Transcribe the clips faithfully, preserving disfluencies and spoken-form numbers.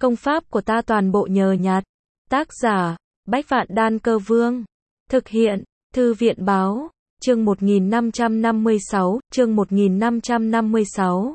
Công pháp của ta toàn bộ nhờ nhặt. Tác giả, Bách Vạn Đan Cơ Vương. Thực hiện, Thư viện Báo. Chương một nghìn năm trăm năm mươi sáu, chương một nghìn năm trăm năm mươi sáu.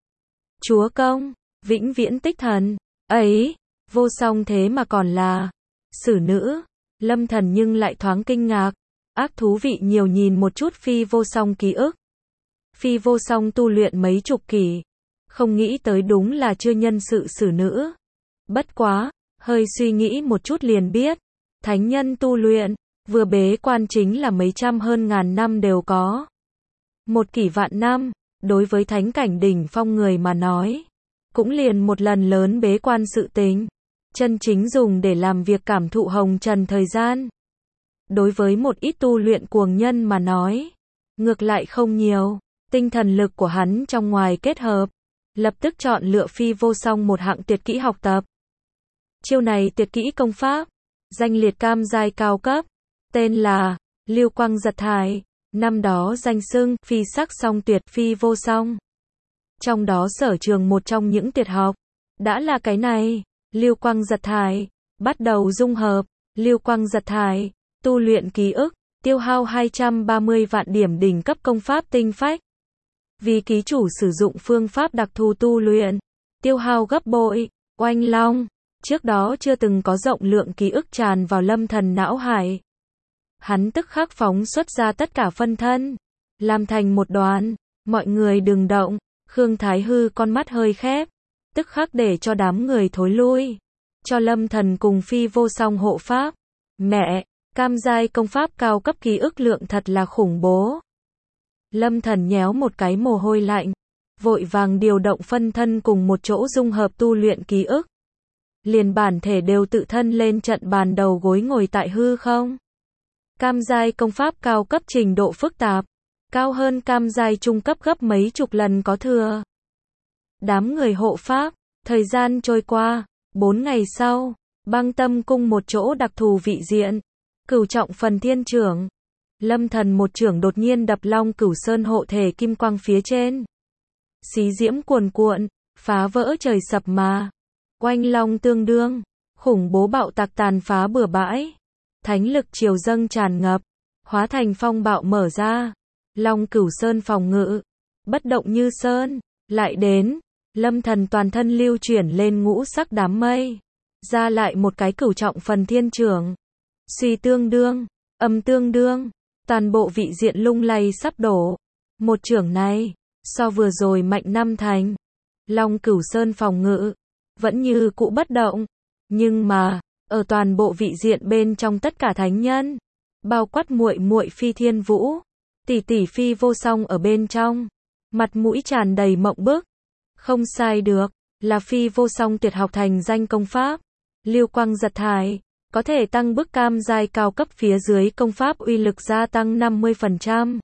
Chúa công, vĩnh viễn tích thần. Ấy, vô song thế mà còn là xử nữ. Lâm Thần nhưng lại thoáng kinh ngạc. Ác thú vị nhiều nhìn một chút Phi Vô Song ký ức. Phi Vô Song tu luyện mấy chục kỷ. Không nghĩ tới đúng là chưa nhân sự xử nữ. Bất quá, hơi suy nghĩ một chút liền biết. Thánh nhân tu luyện, vừa bế quan chính là mấy trăm hơn ngàn năm đều có. Một kỷ vạn năm, đối với thánh cảnh đỉnh phong người mà nói. Cũng liền một lần lớn bế quan sự tình. Chân chính dùng để làm việc cảm thụ hồng trần thời gian. Đối với một ít tu luyện cuồng nhân mà nói. Ngược lại không nhiều. Tinh thần lực của hắn trong ngoài kết hợp. Lập tức chọn lựa Phi Vô Song một hạng tuyệt kỹ học tập. Chiêu này tuyệt kỹ công pháp. Danh liệt cam giai cao cấp. Tên là Lưu Quang Giật Thải. Năm đó danh xưng Phi sắc song tuyệt Phi Vô Song. Trong đó sở trường một trong những tuyệt học. Đã là cái này. Lưu Quang Giật Thải. Bắt đầu dung hợp. Lưu Quang Giật Thải. Tu luyện ký ức. Tiêu hao hai trăm ba mươi vạn điểm đỉnh cấp công pháp tinh phách. Vì ký chủ sử dụng phương pháp đặc thù tu luyện. Tiêu hao gấp bội. Oanh long. Trước đó chưa từng có rộng lượng ký ức tràn vào Lâm Thần não hải. Hắn tức khắc phóng xuất ra tất cả phân thân. Làm thành một đoàn. Mọi người đừng động. Khương Thái Hư con mắt hơi khép. Tức khắc để cho đám người thối lui. Cho Lâm Thần cùng Phi Vô Song hộ pháp. Mẹ, cam giai công pháp cao cấp ký ức lượng thật là khủng bố. Lâm Thần nhéo một cái mồ hôi lạnh. Vội vàng điều động phân thân cùng một chỗ dung hợp tu luyện ký ức. Liền bản thể đều tự thân lên trận bàn đầu gối ngồi tại hư không. Cam giai công pháp cao cấp trình độ phức tạp. Cao hơn cam giai trung cấp gấp mấy chục lần có thừa. Đám người hộ pháp. Thời gian trôi qua. Bốn ngày sau. Băng Tâm Cung một chỗ đặc thù vị diện. Cửu trọng phần thiên trưởng. Lâm Thần một trưởng đột nhiên đập Long Cửu Sơn hộ thể kim quang phía trên. Xí diễm cuồn cuộn. Phá vỡ trời sập mà. Oanh long tương đương. Khủng bố bạo tạc tàn phá bừa bãi. Thánh lực triều dâng tràn ngập. Hóa thành phong bạo mở ra. Long Cửu Sơn phòng ngự. Bất động như sơn. Lại đến. Lâm Thần toàn thân lưu chuyển lên ngũ sắc đám mây. Ra lại một cái cửu trọng phần thiên trưởng. Suy tương đương. Âm tương đương. Toàn bộ vị diện lung lay sắp đổ. Một trưởng này. So vừa rồi mạnh năm thành. Long Cửu Sơn phòng ngự. Vẫn như cũ bất động. Nhưng mà. Ở toàn bộ vị diện bên trong tất cả thánh nhân. Bao quát muội muội Phi Thiên Vũ. Tỷ tỷ Phi Vô Song ở bên trong. Mặt mũi tràn đầy mộng bức. Không sai được. Là Phi Vô Song tuyệt học thành danh công pháp. Lưu Quang Giật Thải. Có thể tăng bức cam giai cao cấp phía dưới công pháp uy lực gia tăng năm mươi phần trăm.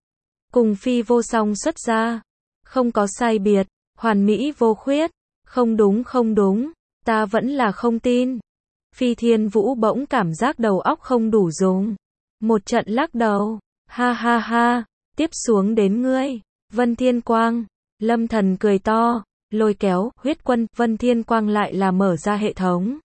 Cùng Phi Vô Song xuất ra. Không có sai biệt. Hoàn mỹ vô khuyết. Không đúng không đúng. Ta vẫn là không tin. Phi Thiên Vũ bỗng cảm giác đầu óc không đủ dùng. Một trận lắc đầu. Ha ha ha. Tiếp xuống đến ngươi. Vân Thiên Quang. Lâm Thần cười to. Lôi kéo. Huyết quân. Vân Thiên Quang lại là mở ra hệ thống.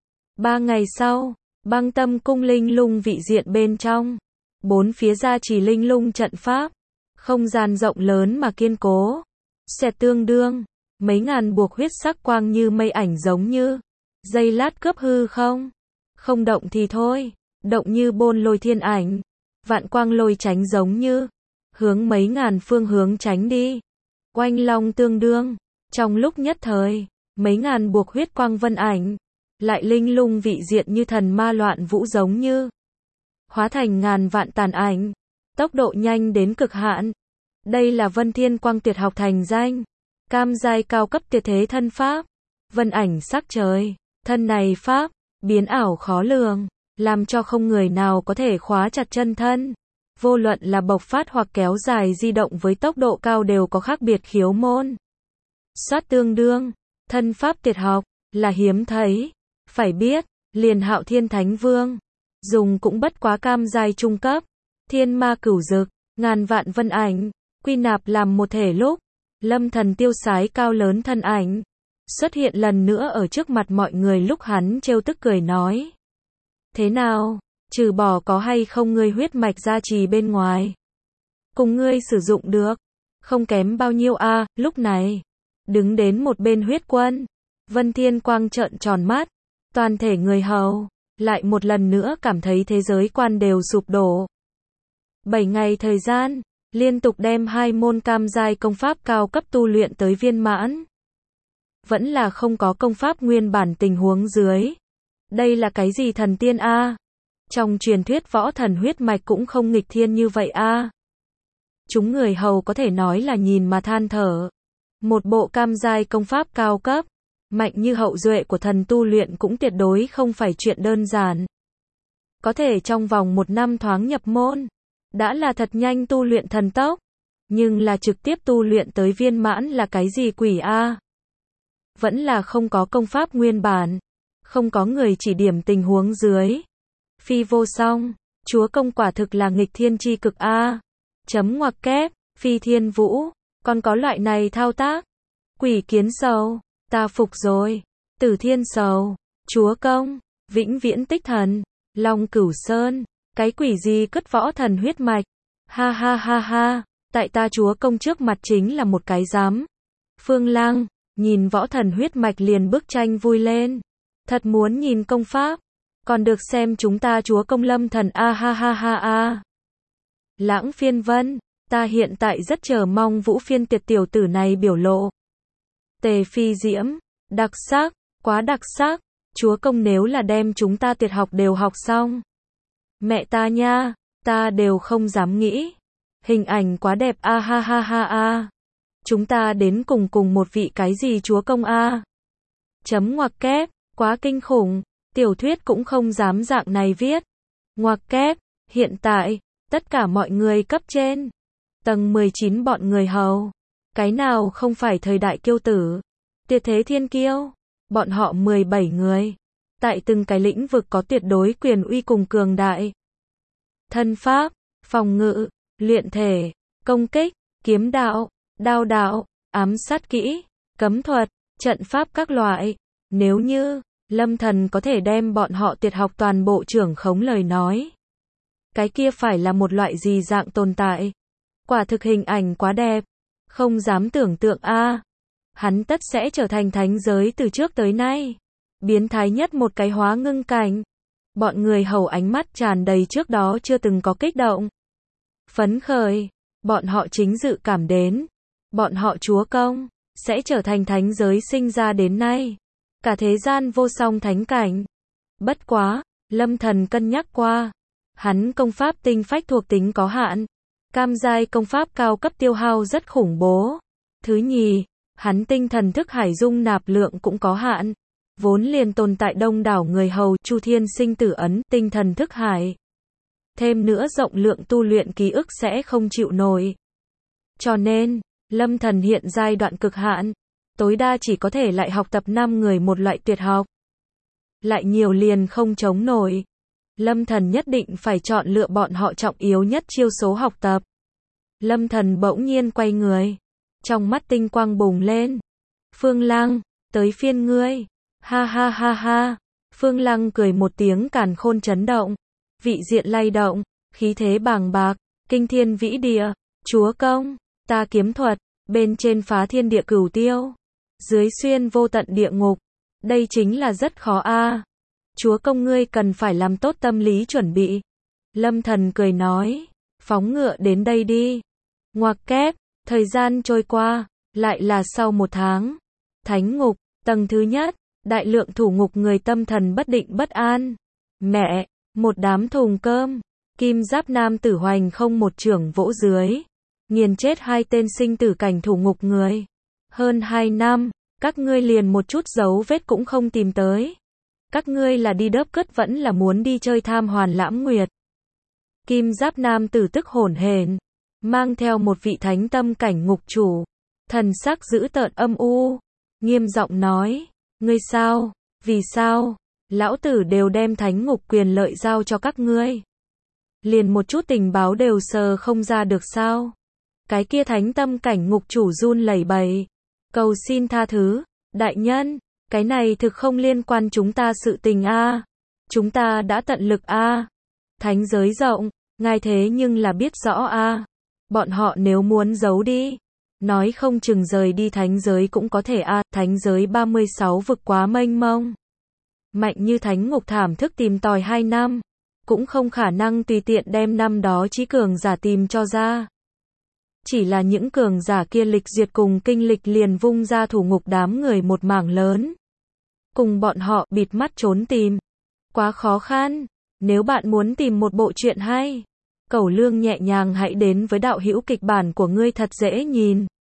Ba ngày sau. Băng Tâm Cung linh lung vị diện bên trong. Bốn phía ra chỉ linh lung trận pháp. Không gian rộng lớn mà kiên cố. Xẹt tương đương. Mấy ngàn buộc huyết sắc quang như mây ảnh giống như. Giây lát cướp hư không. Không động thì thôi. Động như bôn lôi thiên ảnh. Vạn quang lôi tránh giống như. Hướng mấy ngàn phương hướng tránh đi. Oanh long tương đương. Trong lúc nhất thời. Mấy ngàn buộc huyết quang vân ảnh. Lại linh lung vị diện như thần ma loạn vũ giống như. Hóa thành ngàn vạn tàn ảnh. Tốc độ nhanh đến cực hạn. Đây là Vân Thiên Quang tuyệt học thành danh. Cam giai cao cấp tuyệt thế thân pháp. Vân ảnh sắc trời. Thân này pháp. Biến ảo khó lường. Làm cho không người nào có thể khóa chặt chân thân. Vô luận là bộc phát hoặc kéo dài di động với tốc độ cao đều có khác biệt khiếu môn. Soát tương đương. Thân pháp tuyệt học. Là hiếm thấy. Phải biết. Liền Hạo Thiên Thánh Vương. Dùng cũng bất quá cam giai trung cấp. Thiên ma cửu dực. Ngàn vạn vân ảnh. Quy nạp làm một thể lúc. Lâm Thần tiêu sái cao lớn thân ảnh. xuất hiện lần nữa ở trước mặt mọi người lúc hắn trêu tức cười nói. Thế nào, trừ bỏ có hay không ngươi huyết mạch gia trì bên ngoài? Cùng ngươi sử dụng được, không kém bao nhiêu a. À, lúc này, đứng đến một bên huyết quân, Vân Thiên Quang trợn tròn mắt, toàn thể người hầu, lại một lần nữa cảm thấy thế giới quan đều sụp đổ. Bảy ngày thời gian, liên tục đem hai môn cam giai công pháp cao cấp tu luyện tới viên mãn. Vẫn là không có công pháp nguyên bản tình huống dưới. Đây là cái gì thần tiên a? À? Trong truyền thuyết võ thần huyết mạch cũng không nghịch thiên như vậy a. À? Chúng người hầu có thể nói là nhìn mà than thở. Một bộ cam giai công pháp cao cấp, mạnh như hậu duệ của thần tu luyện cũng tuyệt đối không phải chuyện đơn giản. Có thể trong vòng một năm thoáng nhập môn, đã là thật nhanh tu luyện thần tốc, nhưng là trực tiếp tu luyện tới viên mãn là cái gì quỷ a? À? Vẫn là không có công pháp nguyên bản, không có người chỉ điểm tình huống dưới. Phi vô song, chúa công quả thực là nghịch thiên chi cực a. À? Chấm ngoặc kép, Phi Thiên Vũ, còn có loại này thao tác. Quỷ kiến sầu, ta phục rồi. Tử Thiên Sầu, chúa công, vĩnh viễn tích thần, Long Cửu Sơn, cái quỷ gì cất võ thần huyết mạch. Ha ha ha ha, tại ta chúa công trước mặt chính là một cái giám. Phương Lăng, nhìn võ thần huyết mạch liền bức tranh vui lên. Thật muốn nhìn công pháp, còn được xem chúng ta chúa công Lâm thần a ha ha ha a. Lãng Phiên Vân, ta hiện tại rất chờ mong Vũ Phiên Tiệt tiểu tử này biểu lộ. Tề Phi Diễm, đặc sắc, quá đặc sắc, chúa công nếu là đem chúng ta tuyệt học đều học xong. Mẹ ta nha, ta đều không dám nghĩ. Hình ảnh quá đẹp a ha ha ha a. Chúng ta đến cùng cùng một vị cái gì chúa công a. Chấm ngoặc kép, quá kinh khủng, tiểu thuyết cũng không dám dạng này viết. Ngoặc kép, hiện tại, tất cả mọi người cấp trên, tầng mười chín bọn người hầu, cái nào không phải thời đại kiêu tử, tuyệt thế thiên kiêu, bọn họ mười bảy người, tại từng cái lĩnh vực có tuyệt đối quyền uy cùng cường đại. Thân pháp, phòng ngự, luyện thể, công kích, kiếm đạo, đao đạo, ám sát kỹ, cấm thuật, trận pháp các loại. Nếu như Lâm Thần có thể đem bọn họ tuyệt học toàn bộ trưởng khống lời nói, cái kia phải là một loại gì dạng tồn tại. Quả thực hình ảnh quá đẹp, không dám tưởng tượng a. À, hắn tất sẽ trở thành thánh giới từ trước tới nay biến thái nhất một cái hóa ngưng cảnh. Bọn người hầu ánh mắt tràn đầy trước đó chưa từng có kích động, phấn khởi. Bọn họ chính dự cảm đến, bọn họ chúa công sẽ trở thành thánh giới sinh ra đến nay cả thế gian vô song thánh cảnh. Bất quá, Lâm Thần cân nhắc qua, hắn công pháp tinh phách thuộc tính có hạn, cam giai công pháp cao cấp tiêu hao rất khủng bố. Thứ nhì, hắn tinh thần thức hải dung nạp lượng cũng có hạn, vốn liền tồn tại đông đảo người hầu Chu Thiên Sinh Tử Ấn, tinh thần thức hải. Thêm nữa rộng lượng tu luyện ký ức sẽ không chịu nổi. Cho nên, Lâm Thần hiện giai đoạn cực hạn, tối đa chỉ có thể lại học tập năm người một loại tuyệt học. Lại nhiều liền không chống nổi. Lâm Thần nhất định phải chọn lựa bọn họ trọng yếu nhất chiêu số học tập. Lâm Thần bỗng nhiên quay người, trong mắt tinh quang bùng lên. Phương Lăng, tới phiên ngươi. Ha ha ha ha. Phương Lăng cười một tiếng càn khôn chấn động, vị diện lay động, khí thế bàng bạc, kinh thiên vĩ địa. Chúa công, ta kiếm thuật, bên trên phá thiên địa cửu tiêu, dưới xuyên vô tận địa ngục. Đây chính là rất khó a. À. Chúa công ngươi cần phải làm tốt tâm lý chuẩn bị. Lâm Thần cười nói, phóng ngựa đến đây đi. Ngoặc kép, thời gian trôi qua, lại là sau một tháng. Thánh ngục, tầng thứ nhất, đại lượng thủ ngục người tâm thần bất định bất an. Mẹ, một đám thùng cơm, kim giáp nam tử hoành không một trưởng vỗ dưới, nghiền chết hai tên sinh tử cảnh thủ ngục người. Hơn hai năm, các ngươi liền một chút dấu vết cũng không tìm tới. Các ngươi là đi đớp cất vẫn là muốn đi chơi tham hoàn lãm nguyệt. Kim giáp nam tử tức hổn hển, mang theo một vị thánh tâm cảnh ngục chủ, thần sắc dữ tợn âm u, nghiêm giọng nói, ngươi sao, vì sao, lão tử đều đem thánh ngục quyền lợi giao cho các ngươi. Liền một chút tình báo đều sờ không ra được sao. Cái kia thánh tâm cảnh ngục chủ run lẩy bẩy, cầu xin tha thứ, Đại nhân, cái này thực không liên quan chúng ta sự tình a. Chúng ta đã tận lực a. Thánh giới rộng, ngài thế nhưng là biết rõ a. Bọn họ nếu muốn giấu đi, nói không chừng rời đi thánh giới cũng có thể a. Thánh giới ba mươi sáu vực quá mênh mông. Mạnh như thánh ngục thảm thức tìm tòi hai năm, cũng không khả năng tùy tiện đem năm đó chí cường giả tìm cho ra. Chỉ là những cường giả kia lịch duyệt cùng kinh lịch liền vung ra thủ ngục đám người một mảng lớn. Cùng bọn họ bịt mắt trốn tìm. Quá khó khăn. Nếu bạn muốn tìm một bộ truyện hay, Cẩu Lương nhẹ nhàng hãy đến với đạo hữu kịch bản của ngươi thật dễ nhìn.